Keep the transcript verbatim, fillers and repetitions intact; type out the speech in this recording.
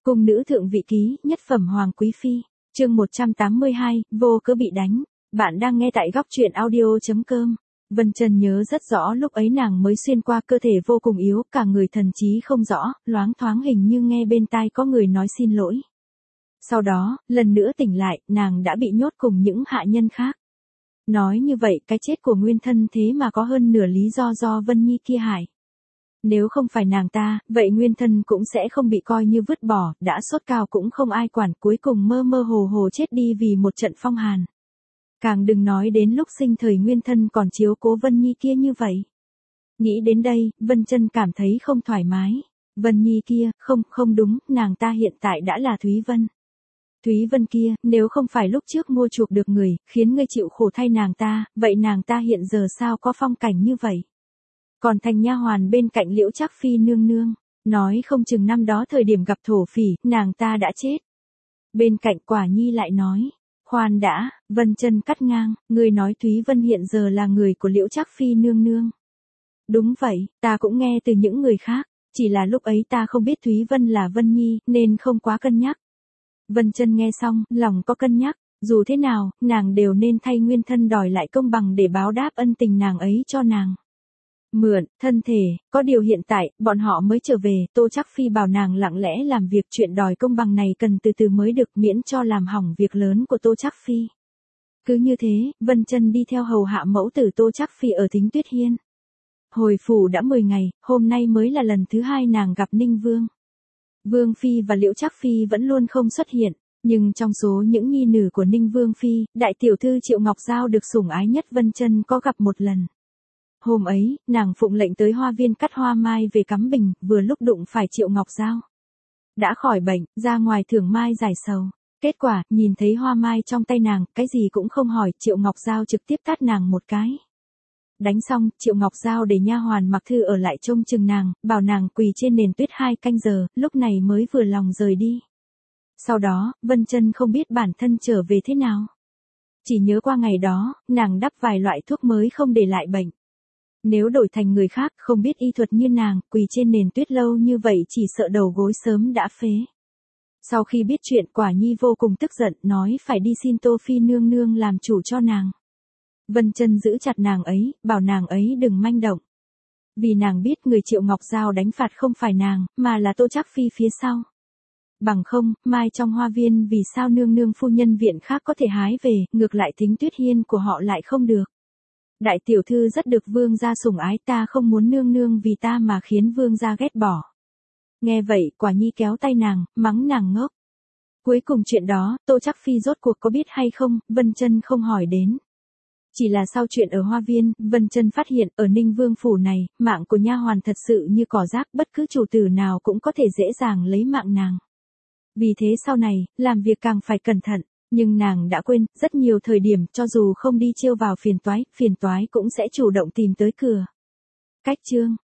Cung nữ thượng vị ký, nhất phẩm hoàng quý phi, chương một trăm tám mươi hai, vô cớ bị đánh. Bạn đang nghe tại góc truyện audio chấm com. Vân Trân nhớ rất rõ lúc ấy nàng mới xuyên qua, cơ thể vô cùng yếu, cả người thần trí không rõ, loáng thoáng hình như nghe bên tai có người nói xin lỗi. Sau đó, lần nữa tỉnh lại, nàng đã bị nhốt cùng những hạ nhân khác. Nói như vậy, cái chết của nguyên thân thế mà có hơn nửa lý do do Vân Nhi kia hại. Nếu không phải nàng ta, vậy nguyên thân cũng sẽ không bị coi như vứt bỏ, đã sốt cao cũng không ai quản, cuối cùng mơ mơ hồ hồ chết đi vì một trận phong hàn. Càng đừng nói đến lúc sinh thời nguyên thân còn chiếu cố Vân Nhi kia như vậy. Nghĩ đến đây, Vân Trân cảm thấy không thoải mái. Vân Nhi kia, không, không đúng, nàng ta hiện tại đã là Thúy Vân. Thúy Vân kia, nếu không phải lúc trước mua chuộc được người, khiến ngươi chịu khổ thay nàng ta, vậy nàng ta hiện giờ sao có phong cảnh như vậy? Còn thành nha hoàn bên cạnh Liễu Trác Phi nương nương, nói không chừng năm đó thời điểm gặp thổ phỉ, nàng ta đã chết. Bên cạnh Quả Nhi lại nói, khoan đã, Vân Trân cắt ngang, ngươi nói Thúy Vân hiện giờ là người của Liễu Trác Phi nương nương. Đúng vậy, ta cũng nghe từ những người khác, chỉ là lúc ấy ta không biết Thúy Vân là Vân Nhi, nên không quá cân nhắc. Vân Trân nghe xong, lòng có cân nhắc, dù thế nào, nàng đều nên thay nguyên thân đòi lại công bằng để báo đáp ân tình nàng ấy cho nàng. Mượn, thân thể, có điều hiện tại, bọn họ mới trở về, Tô Trác Phi bảo nàng lặng lẽ làm việc, chuyện đòi công bằng này cần từ từ mới được, miễn cho làm hỏng việc lớn của Tô Trác Phi. Cứ như thế, Vân Trân đi theo hầu hạ mẫu tử Tô Trác Phi ở Thính Tuyết Hiên. Hồi phủ đã mười ngày, hôm nay mới là lần thứ hai nàng gặp Ninh Vương. Vương Phi và Liễu Trác Phi vẫn luôn không xuất hiện, nhưng trong số những nhi nữ của Ninh Vương Phi, đại tiểu thư Triệu Ngọc Giao được sủng ái nhất Vân Trân có gặp một lần. Hôm ấy, nàng phụng lệnh tới hoa viên cắt hoa mai về cắm bình, vừa lúc đụng phải Triệu Ngọc Giao. Đã khỏi bệnh, ra ngoài thưởng mai giải sầu. Kết quả, nhìn thấy hoa mai trong tay nàng, cái gì cũng không hỏi, Triệu Ngọc Giao trực tiếp tát nàng một cái. Đánh xong, Triệu Ngọc Giao để nha hoàn Mặc Thư ở lại trông chừng nàng, bảo nàng quỳ trên nền tuyết hai canh giờ, lúc này mới vừa lòng rời đi. Sau đó, Vân Trân không biết bản thân trở về thế nào. Chỉ nhớ qua ngày đó, nàng đắp vài loại thuốc mới không để lại bệnh. Nếu đổi thành người khác không biết y thuật như nàng, quỳ trên nền tuyết lâu như vậy chỉ sợ đầu gối sớm đã phế. Sau khi biết chuyện, Quả Nhi vô cùng tức giận, nói phải đi xin Tô Phi nương nương làm chủ cho nàng. Vân Trân giữ chặt nàng ấy, bảo nàng ấy đừng manh động. Vì nàng biết người Triệu Ngọc Giao đánh phạt không phải nàng, mà là Tô Trác Phi phía sau. Bằng không, mai trong hoa viên vì sao nương nương phu nhân viện khác có thể hái về, ngược lại Thính Tuyết Hiên của họ lại không được. Đại tiểu thư rất được vương gia sủng ái, ta không muốn nương nương vì ta mà khiến vương gia ghét bỏ. Nghe vậy, Quả Nhi kéo tay nàng, mắng nàng ngốc. Cuối cùng chuyện đó, Tô Trác Phi rốt cuộc có biết hay không, Vân Trân không hỏi đến. Chỉ là sau chuyện ở hoa viên, Vân Trân phát hiện ở Ninh Vương phủ này, mạng của nha hoàn thật sự như cỏ rác, bất cứ chủ tử nào cũng có thể dễ dàng lấy mạng nàng. Vì thế sau này, làm việc càng phải cẩn thận. Nhưng nàng đã quên, rất nhiều thời điểm cho dù không đi trêu vào phiền toái, phiền toái cũng sẽ chủ động tìm tới cửa. Cách chương